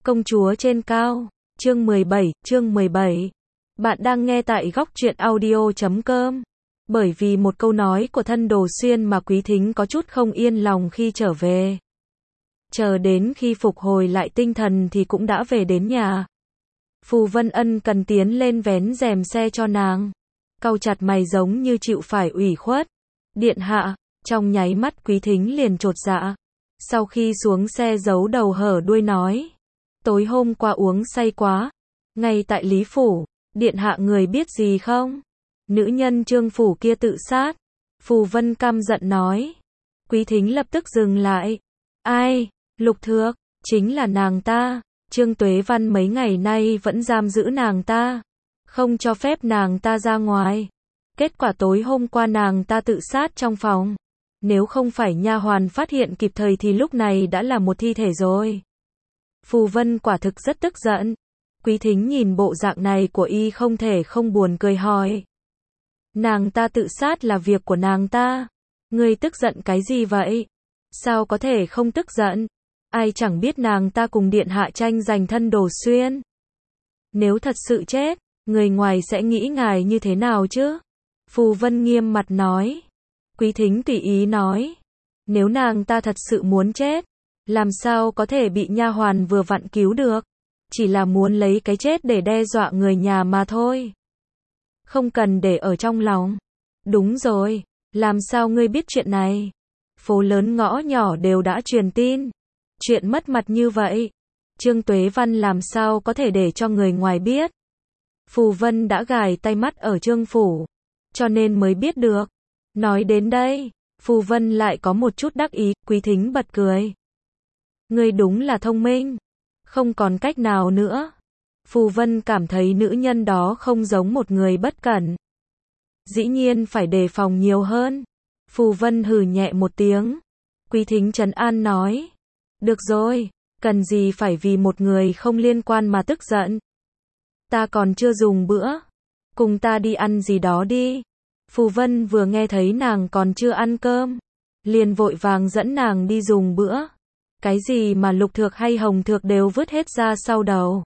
Công chúa trên cao, chương 17. Bạn đang nghe tại góc truyện audio.com. Bởi vì một câu nói của Thân Đồ Xuyên mà Quý Thính có chút không yên lòng khi trở về. Chờ đến khi phục hồi lại tinh thần thì cũng đã về đến nhà. Phù Vân ân cần tiến lên vén rèm xe cho nàng. Cau chặt mày giống như chịu phải ủy khuất. Điện hạ, trong nháy mắt Quý Thính liền chột dạ. Sau khi xuống xe giấu đầu hở đuôi nói. Tối hôm qua uống say quá. Ngay tại Lý Phủ, điện hạ người biết gì không? Nữ nhân Trương Phủ kia tự sát. Phù Vân căm giận nói. Quý Thính lập tức dừng lại. Ai? Lục Thược, chính là nàng ta. Trương Tuế Văn mấy ngày nay vẫn giam giữ nàng ta. Không cho phép nàng ta ra ngoài. Kết quả tối hôm qua nàng ta tự sát trong phòng. Nếu không phải nha hoàn phát hiện kịp thời thì lúc này đã là một thi thể rồi. Phù Vân quả thực rất tức giận. Quý Thính nhìn bộ dạng này của y không thể không buồn cười hỏi. Nàng ta tự sát là việc của nàng ta. Ngươi tức giận cái gì vậy? Sao có thể không tức giận? Ai chẳng biết nàng ta cùng điện hạ tranh giành Thân Đồ Xuyên. Nếu thật sự chết, người ngoài sẽ nghĩ ngài như thế nào chứ? Phù Vân nghiêm mặt nói. Quý Thính tùy ý nói. Nếu nàng ta thật sự muốn chết, làm sao có thể bị nha hoàn vừa vặn cứu được? Chỉ là muốn lấy cái chết để đe dọa người nhà mà thôi. Không cần để ở trong lòng. Đúng rồi, làm sao ngươi biết chuyện này? Phố lớn ngõ nhỏ đều đã truyền tin. Chuyện mất mặt như vậy, Trương Tuế Văn làm sao có thể để cho người ngoài biết? Phù Vân đã gài tay mắt ở Trương Phủ, cho nên mới biết được. Nói đến đây, Phù Vân lại có một chút đắc ý. Quý Thính bật cười. Ngươi đúng là thông minh. Không còn cách nào nữa. Phù Vân cảm thấy nữ nhân đó không giống một người bất cẩn. Dĩ nhiên phải đề phòng nhiều hơn. Phù Vân hừ nhẹ một tiếng. Quý Thính trấn an nói. Được rồi, cần gì phải vì một người không liên quan mà tức giận. Ta còn chưa dùng bữa. Cùng ta đi ăn gì đó đi. Phù Vân vừa nghe thấy nàng còn chưa ăn cơm, liền vội vàng dẫn nàng đi dùng bữa. Cái gì mà Lục Thược hay Hồng Thược đều vứt hết ra sau đầu.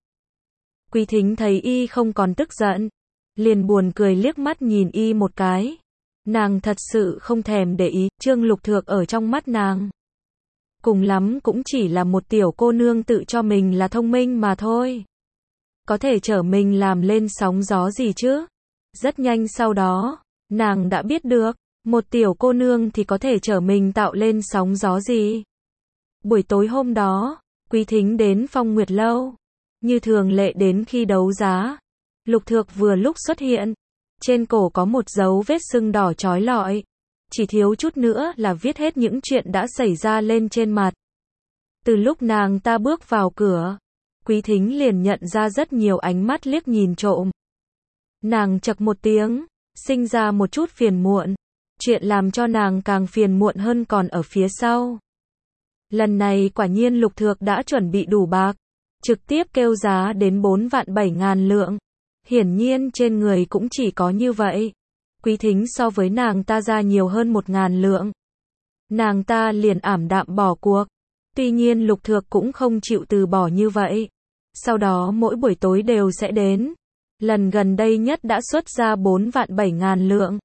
Quý Thính thấy y không còn tức giận, liền buồn cười liếc mắt nhìn y một cái. Nàng thật sự không thèm để ý, Trương Lục Thược ở trong mắt nàng. Cùng lắm cũng chỉ là một tiểu cô nương tự cho mình là thông minh mà thôi. Có thể chở mình làm lên sóng gió gì chứ? Rất nhanh sau đó, nàng đã biết được, một tiểu cô nương thì có thể chở mình tạo lên sóng gió gì. Buổi tối hôm đó, Quý Thính đến Phong Nguyệt Lâu. Như thường lệ đến khi đấu giá, Lục Thược vừa lúc xuất hiện. Trên cổ có một dấu vết sưng đỏ chói lọi. Chỉ thiếu chút nữa là viết hết những chuyện đã xảy ra lên trên mặt. Từ lúc nàng ta bước vào cửa, Quý Thính liền nhận ra rất nhiều ánh mắt liếc nhìn trộm. Nàng chậc một tiếng, sinh ra một chút phiền muộn. Chuyện làm cho nàng càng phiền muộn hơn còn ở phía sau. Lần này quả nhiên Lục Thược đã chuẩn bị đủ bạc, trực tiếp kêu giá đến 4.700.000 lượng. Hiển nhiên trên người cũng chỉ có như vậy. Quý Thính so với nàng ta ra nhiều hơn 1.000 lượng. Nàng ta liền ảm đạm bỏ cuộc. Tuy nhiên Lục Thược cũng không chịu từ bỏ như vậy. Sau đó mỗi buổi tối đều sẽ đến. Lần gần đây nhất đã xuất ra 4.700.000 lượng.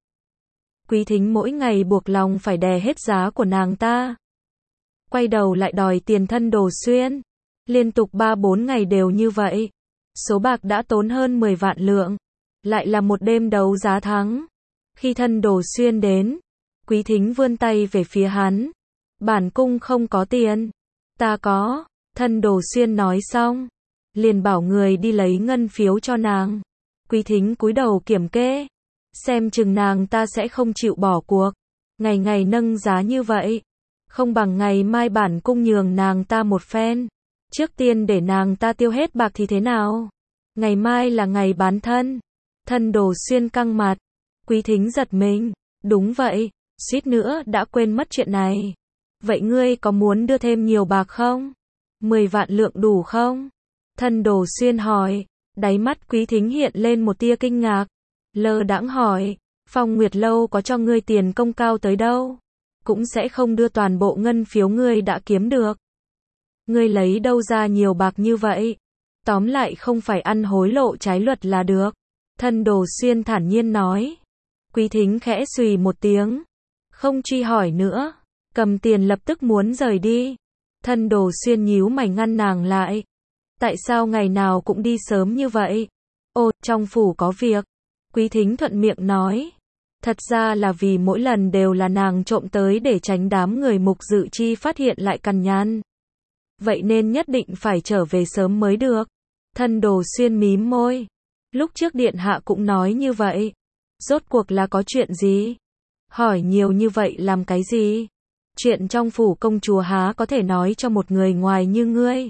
Quý Thính mỗi ngày buộc lòng phải đè hết giá của nàng ta. Quay đầu lại đòi tiền Thân Đồ Xuyên. Liên tục 3-4 ngày đều như vậy. Số bạc đã tốn hơn 10 vạn lượng. Lại là một đêm đấu giá thắng. Khi Thân Đồ Xuyên đến, Quý Thính vươn tay về phía hắn. Bản cung không có tiền. Ta có. Thân Đồ Xuyên nói xong, liền bảo người đi lấy ngân phiếu cho nàng. Quý Thính cúi đầu kiểm kê. Xem chừng nàng ta sẽ không chịu bỏ cuộc. Ngày ngày nâng giá như vậy. Không bằng ngày mai bản cung nhường nàng ta một phen. Trước tiên để nàng ta tiêu hết bạc thì thế nào? Ngày mai là ngày bán thân. Thân Đồ Xuyên căng mặt. Quý Thính giật mình. Đúng vậy, suýt nữa đã quên mất chuyện này. Vậy ngươi có muốn đưa thêm nhiều bạc không? 10 vạn lượng đủ không? Thân Đồ Xuyên hỏi. Đáy mắt Quý Thính hiện lên một tia kinh ngạc. Lơ đãng hỏi. Phong Nguyệt Lâu có cho ngươi tiền công cao tới đâu? Cũng sẽ không đưa toàn bộ ngân phiếu ngươi đã kiếm được. Ngươi lấy đâu ra nhiều bạc như vậy? Tóm lại không phải ăn hối lộ trái luật là được. Thân Đồ Xuyên thản nhiên nói. Quý Thính khẽ xùy một tiếng. Không truy hỏi nữa. Cầm tiền lập tức muốn rời đi. Thân Đồ Xuyên nhíu mày ngăn nàng lại. Tại sao ngày nào cũng đi sớm như vậy? Ồ, trong phủ có việc. Quý Thính thuận miệng nói. Thật ra là vì mỗi lần đều là nàng trộm tới để tránh đám người Mục Dự Chi phát hiện lại cằn nhằn. Vậy nên nhất định phải trở về sớm mới được. Thân Đồ Xuyên mím môi. Lúc trước điện hạ cũng nói như vậy. Rốt cuộc là có chuyện gì? Hỏi nhiều như vậy làm cái gì? Chuyện trong phủ công chúa há có thể nói cho một người ngoài như ngươi.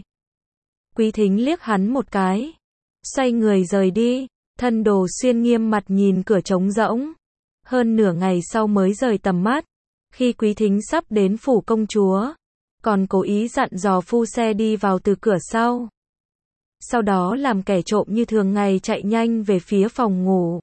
Quý Thính liếc hắn một cái. Xoay người rời đi. Thân Đồ Xuyên nghiêm mặt nhìn cửa trống rỗng. Hơn nửa ngày sau mới rời tầm mắt. Khi Quý Thính sắp đến phủ công chúa, còn cố ý dặn dò phu xe đi vào từ cửa sau. Sau đó làm kẻ trộm như thường ngày chạy nhanh về phía phòng ngủ.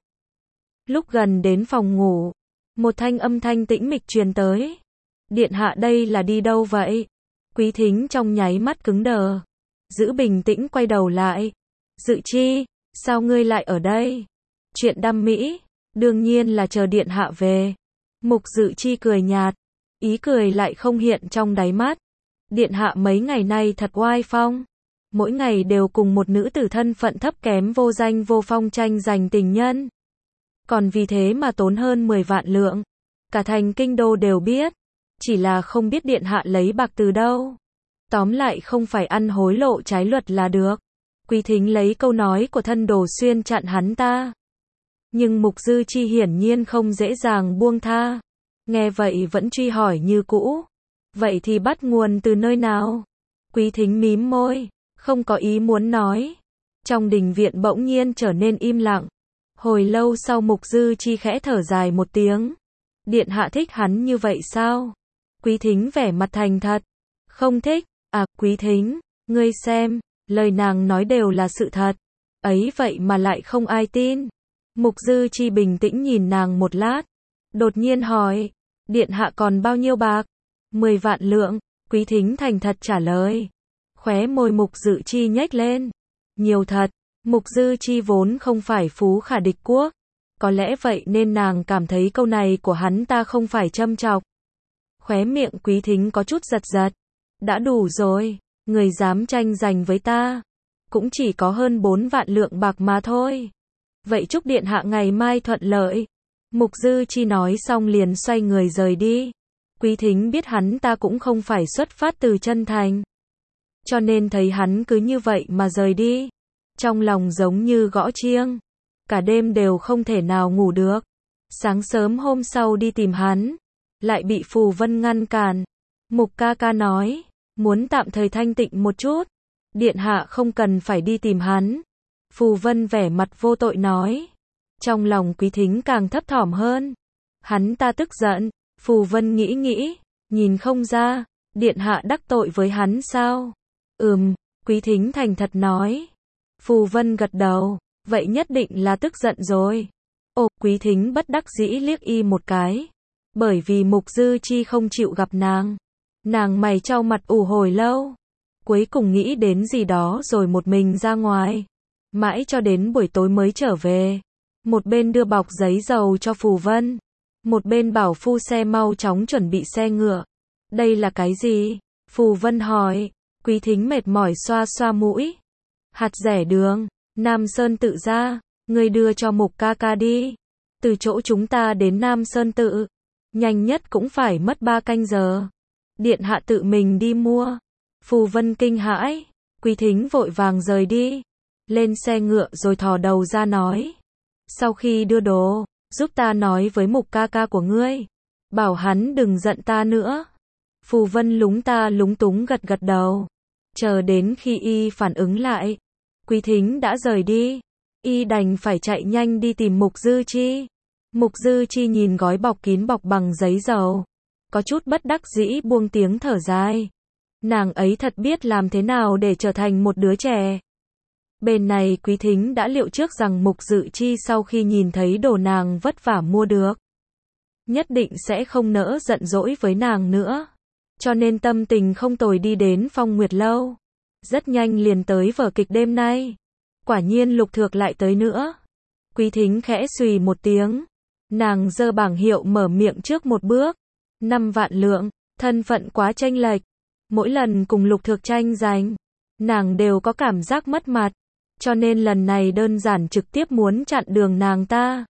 Lúc gần đến phòng ngủ, một thanh âm thanh tĩnh mịch truyền tới. Điện hạ đây là đi đâu vậy? Quý Thính trong nháy mắt cứng đờ. Giữ bình tĩnh quay đầu lại. Dự Chi, sao ngươi lại ở đây? Chuyện đăm mỹ, đương nhiên là chờ điện hạ về. Mục Dự Chi cười nhạt. Ý cười lại không hiện trong đáy mắt. Điện hạ mấy ngày nay thật oai phong. Mỗi ngày đều cùng một nữ tử thân phận thấp kém vô danh vô phong tranh giành tình nhân. Còn vì thế mà tốn hơn 10 vạn lượng. Cả thành kinh đô đều biết. Chỉ là không biết điện hạ lấy bạc từ đâu. Tóm lại không phải ăn hối lộ trái luật là được. Quý Thính lấy câu nói của Thân Đồ Xuyên chặn hắn ta. Nhưng Mục Dư Chi hiển nhiên không dễ dàng buông tha. Nghe vậy vẫn truy hỏi như cũ. Vậy thì bắt nguồn từ nơi nào? Quý Thính mím môi, không có ý muốn nói. Trong đình viện bỗng nhiên trở nên im lặng. Hồi lâu sau Mục Dư Chi khẽ thở dài một tiếng. Điện hạ thích hắn như vậy sao? Quý Thính vẻ mặt thành thật. Không thích. À, Quý Thính, ngươi xem, lời nàng nói đều là sự thật. Ấy vậy mà lại không ai tin. Mục Dư Chi bình tĩnh nhìn nàng một lát. Đột nhiên hỏi, điện hạ còn bao nhiêu bạc? 10 vạn lượng, Quý Thính thành thật trả lời. Khóe môi Mục Dư Chi nhếch lên. Nhiều thật, Mục Dư Chi vốn không phải phú khả địch quốc. Có lẽ vậy nên nàng cảm thấy câu này của hắn ta không phải châm chọc. Khóe miệng Quý Thính có chút giật giật. Đã đủ rồi, người dám tranh giành với ta. Cũng chỉ có hơn 4 vạn lượng bạc mà thôi. Vậy chúc điện hạ ngày mai thuận lợi. Mục Dư Chi nói xong liền xoay người rời đi. Quý Thính biết hắn ta cũng không phải xuất phát từ chân thành. Cho nên thấy hắn cứ như vậy mà rời đi. Trong lòng giống như gõ chiêng. Cả đêm đều không thể nào ngủ được. Sáng sớm hôm sau đi tìm hắn. Lại bị Phù Vân ngăn cản. Mục ca ca nói. Muốn tạm thời thanh tịnh một chút. Điện hạ không cần phải đi tìm hắn. Phù Vân vẻ mặt vô tội nói. Trong lòng Quý Thính càng thấp thỏm hơn. Hắn ta tức giận. Phù Vân nghĩ nghĩ. Nhìn không ra. Điện hạ đắc tội với hắn sao? Quý Thính thành thật nói. Phù Vân gật đầu. Vậy nhất định là tức giận rồi. Ồ, Quý Thính bất đắc dĩ liếc y một cái. Bởi vì Mục Dư Chi không chịu gặp nàng. Nàng mày chau mặt ủ hồi lâu. Cuối cùng nghĩ đến gì đó rồi một mình ra ngoài. Mãi cho đến buổi tối mới trở về. Một bên đưa bọc giấy dầu cho Phù Vân. Một bên bảo phu xe mau chóng chuẩn bị xe ngựa. Đây là cái gì? Phù Vân hỏi. Quý Thính mệt mỏi xoa xoa mũi. Hạt rẻ đường, Nam Sơn Tự ra. Ngươi đưa cho Mục ca ca đi. Từ chỗ chúng ta đến Nam Sơn Tự. Nhanh nhất cũng phải mất 3 canh giờ. Điện hạ tự mình đi mua. Phù Vân kinh hãi. Quý Thính vội vàng rời đi. Lên xe ngựa rồi thò đầu ra nói. Sau khi đưa đồ, giúp ta nói với Mục ca ca của ngươi. Bảo hắn đừng giận ta nữa. Phù Vân lúng ta lúng túng gật gật đầu. Chờ đến khi y phản ứng lại. Quý Thính đã rời đi. Y đành phải chạy nhanh đi tìm Mục Dư Chi. Mục Dư Chi nhìn gói bọc kín bọc bằng giấy dầu. Có chút bất đắc dĩ buông tiếng thở dài. Nàng ấy thật biết làm thế nào để trở thành một đứa trẻ. Bên này Quý Thính đã liệu trước rằng Mục Dư Chi sau khi nhìn thấy đồ nàng vất vả mua được. Nhất định sẽ không nỡ giận dỗi với nàng nữa. cho nên tâm tình không tồi đi đến Phong Nguyệt Lâu. Rất nhanh liền tới vở kịch đêm nay. Quả nhiên Lục Thược lại tới nữa. Quý Thính khẽ xùy một tiếng. Nàng giơ bảng hiệu mở miệng trước một bước. 5 vạn lượng, thân phận quá chênh lệch. Mỗi lần cùng Lục Thược tranh giành, nàng đều có cảm giác mất mặt. Cho nên lần này đơn giản trực tiếp muốn chặn đường nàng ta.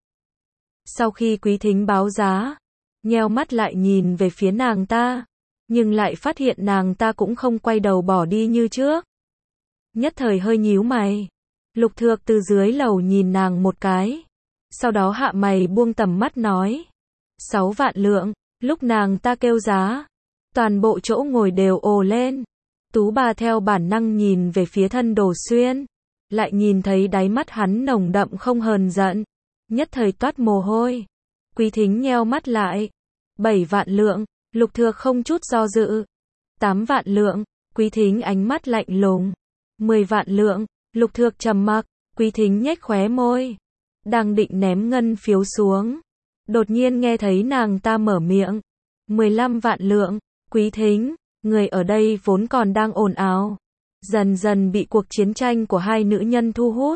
Sau khi Quý Thính báo giá, nheo mắt lại nhìn về phía nàng ta, nhưng lại phát hiện nàng ta cũng không quay đầu bỏ đi như trước. Nhất thời hơi nhíu mày. Lục Thược từ dưới lầu nhìn nàng một cái, sau đó hạ mày buông tầm mắt nói. 6 vạn lượng, lúc nàng ta kêu giá, toàn bộ chỗ ngồi đều ồ lên. Tú bà theo bản năng nhìn về phía Thân Đồ Xuyên, lại nhìn thấy đáy mắt hắn nồng đậm không hờn giận, nhất thời toát mồ hôi. Quý Thính nheo mắt lại. 7 vạn lượng, Lục Thược không chút do dự. 8 vạn lượng, Quý Thính ánh mắt lạnh lùng. 10 vạn lượng, Lục Thược trầm mặc. Quý Thính nhếch khóe môi, đang định ném ngân phiếu xuống, đột nhiên nghe thấy nàng ta mở miệng. 15 vạn lượng, Quý Thính. Người ở đây vốn còn đang ồn ào, dần dần bị cuộc chiến tranh của hai nữ nhân thu hút.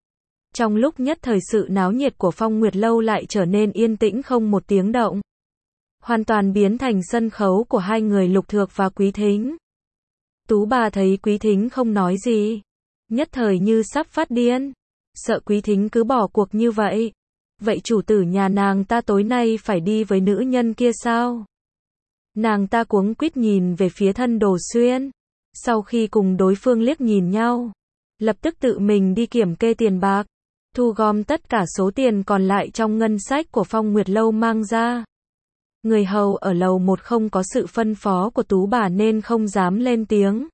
Trong lúc nhất thời sự náo nhiệt của Phong Nguyệt Lâu lại trở nên yên tĩnh không một tiếng động. Hoàn toàn biến thành sân khấu của hai người Lục Thược và Quý Thính. Tú bà thấy Quý Thính không nói gì, nhất thời như sắp phát điên, sợ Quý Thính cứ bỏ cuộc như vậy. Vậy chủ tử nhà nàng ta tối nay phải đi với nữ nhân kia sao? Nàng ta cuống quýt nhìn về phía Thân Đồ Xuyên, sau khi cùng đối phương liếc nhìn nhau, lập tức tự mình đi kiểm kê tiền bạc, thu gom tất cả số tiền còn lại trong ngân sách của Phong Nguyệt Lâu mang ra. Người hầu ở lầu 1 không có sự phân phó của Tú bà nên không dám lên tiếng.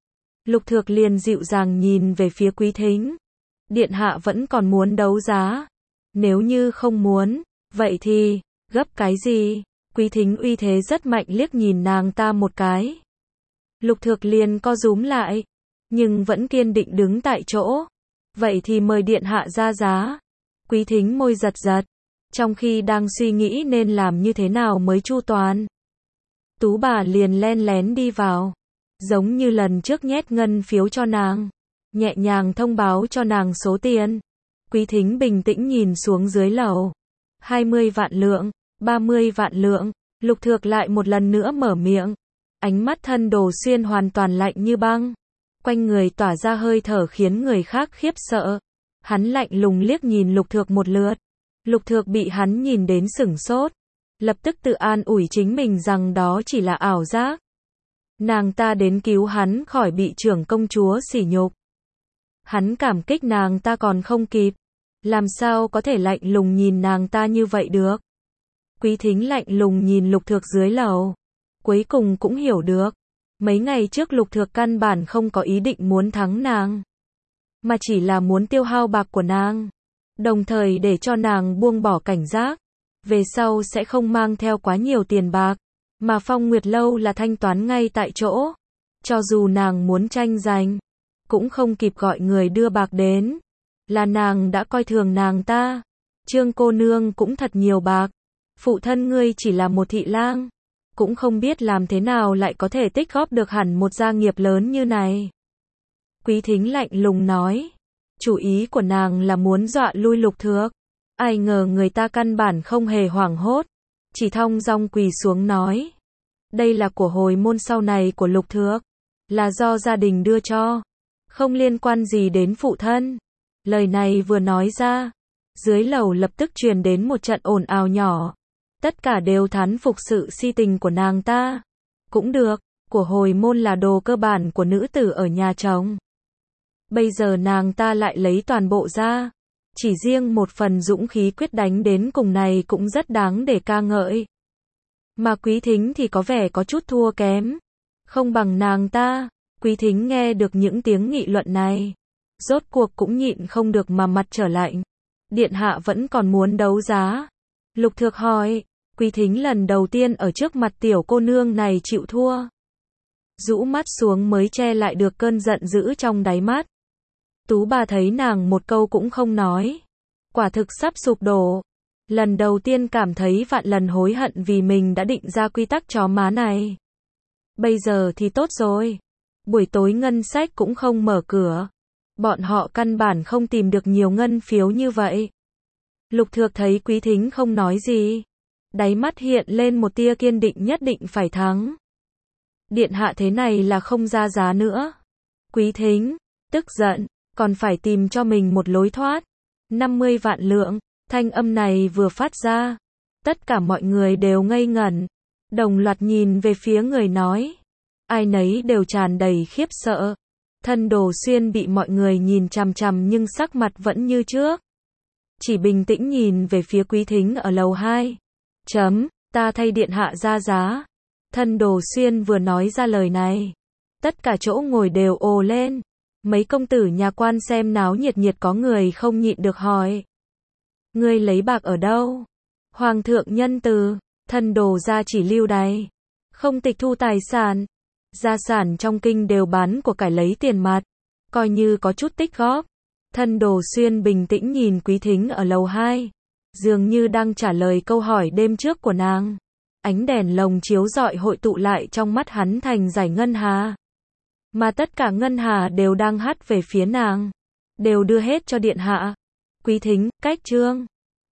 Lục Thược liền dịu dàng nhìn về phía Quý Thính. Điện hạ vẫn còn muốn đấu giá. Nếu như không muốn, vậy thì, gấp cái gì? Quý Thính uy thế rất mạnh liếc nhìn nàng ta một cái. Lục Thược liền co rúm lại, nhưng vẫn kiên định đứng tại chỗ. Vậy thì mời điện hạ ra giá. Quý Thính môi giật giật, trong khi đang suy nghĩ nên làm như thế nào mới chu toàn. Tú bà liền len lén đi vào, giống như lần trước nhét ngân phiếu cho nàng, nhẹ nhàng thông báo cho nàng số tiền. Quý Thính bình tĩnh nhìn xuống dưới lầu. 20 vạn lượng, 30 vạn lượng, Lục Thược lại một lần nữa mở miệng. Ánh mắt Thân Đồ Xuyên hoàn toàn lạnh như băng, quanh người tỏa ra hơi thở khiến người khác khiếp sợ. Hắn lạnh lùng liếc nhìn Lục Thược một lượt. Lục Thược bị hắn nhìn đến sửng sốt, lập tức tự an ủi chính mình rằng đó chỉ là ảo giác. Nàng ta đến cứu hắn khỏi bị trưởng công chúa sỉ nhục. Hắn cảm kích nàng ta còn không kịp, làm sao có thể lạnh lùng nhìn nàng ta như vậy được. Quý Thính lạnh lùng nhìn Lục Thược dưới lầu, cuối cùng cũng hiểu được, mấy ngày trước Lục Thược căn bản không có ý định muốn thắng nàng, mà chỉ là muốn tiêu hao bạc của nàng, đồng thời để cho nàng buông bỏ cảnh giác, về sau sẽ không mang theo quá nhiều tiền bạc, mà Phong Nguyệt Lâu là thanh toán ngay tại chỗ, cho dù nàng muốn tranh giành, cũng không kịp gọi người đưa bạc đến, là nàng đã coi thường nàng ta. Trương cô nương cũng thật nhiều bạc, phụ thân ngươi chỉ là một thị lang, cũng không biết làm thế nào lại có thể tích góp được hẳn một gia nghiệp lớn như này. Quý Thính lạnh lùng nói, chủ ý của nàng là muốn dọa lui Lục Thược, ai ngờ người ta căn bản không hề hoảng hốt, chỉ thong dong quỳ xuống nói, đây là của hồi môn sau này của Lục Thược, là do gia đình đưa cho, không liên quan gì đến phụ thân. Lời này vừa nói ra, dưới lầu lập tức truyền đến một trận ồn ào nhỏ, tất cả đều thán phục sự si tình của nàng ta. Cũng được, của hồi môn là đồ cơ bản của nữ tử ở nhà chồng, bây giờ nàng ta lại lấy toàn bộ ra, chỉ riêng một phần dũng khí quyết đánh đến cùng này cũng rất đáng để ca ngợi. Mà Quý Thính thì có vẻ có chút thua kém, không bằng nàng ta. Quý Thính nghe được những tiếng nghị luận này, rốt cuộc cũng nhịn không được mà mặt trở lạnh. Điện hạ vẫn còn muốn đấu giá? Lục Thược hỏi. Quý Thính lần đầu tiên ở trước mặt tiểu cô nương này chịu thua, rũ mắt xuống mới che lại được cơn giận dữ trong đáy mắt. Tú bà thấy nàng một câu cũng không nói, quả thực sắp sụp đổ. Lần đầu tiên cảm thấy vạn lần hối hận vì mình đã định ra quy tắc chó má này. Bây giờ thì tốt rồi. Buổi tối ngân sách cũng không mở cửa. Bọn họ căn bản không tìm được nhiều ngân phiếu như vậy. Lục Thược thấy Quý Thính không nói gì. Đáy mắt hiện lên một tia kiên định nhất định phải thắng. Điện hạ thế này là không ra giá nữa. Quý Thính, tức giận, còn phải tìm cho mình một lối thoát. 50 vạn lượng, thanh âm này vừa phát ra. Tất cả mọi người đều ngây ngẩn. Đồng loạt nhìn về phía người nói. Ai nấy đều tràn đầy khiếp sợ. Thân Đồ Xuyên bị mọi người nhìn chằm chằm nhưng sắc mặt vẫn như trước. Chỉ bình tĩnh nhìn về phía Quý Thính ở lầu 2. Ta thay điện hạ ra giá. Thân Đồ Xuyên vừa nói ra lời này. Tất cả chỗ ngồi đều ồ lên. Mấy công tử nhà quan xem náo nhiệt có người không nhịn được hỏi. Ngươi lấy bạc ở đâu? Hoàng thượng nhân từ, thân đồ gia chỉ lưu đày. Không tịch thu tài sản. Gia sản trong kinh đều bán của cải lấy tiền mặt. Coi như có chút tích góp. Thân Đồ Xuyên bình tĩnh nhìn Quý Thính ở lầu 2. Dường như đang trả lời câu hỏi đêm trước của nàng. Ánh đèn lồng chiếu rọi hội tụ lại trong mắt hắn thành dải ngân hà. Mà tất cả ngân hà đều đang hắt về phía nàng. Đều đưa hết cho điện hạ. Quý Thính, cách trương.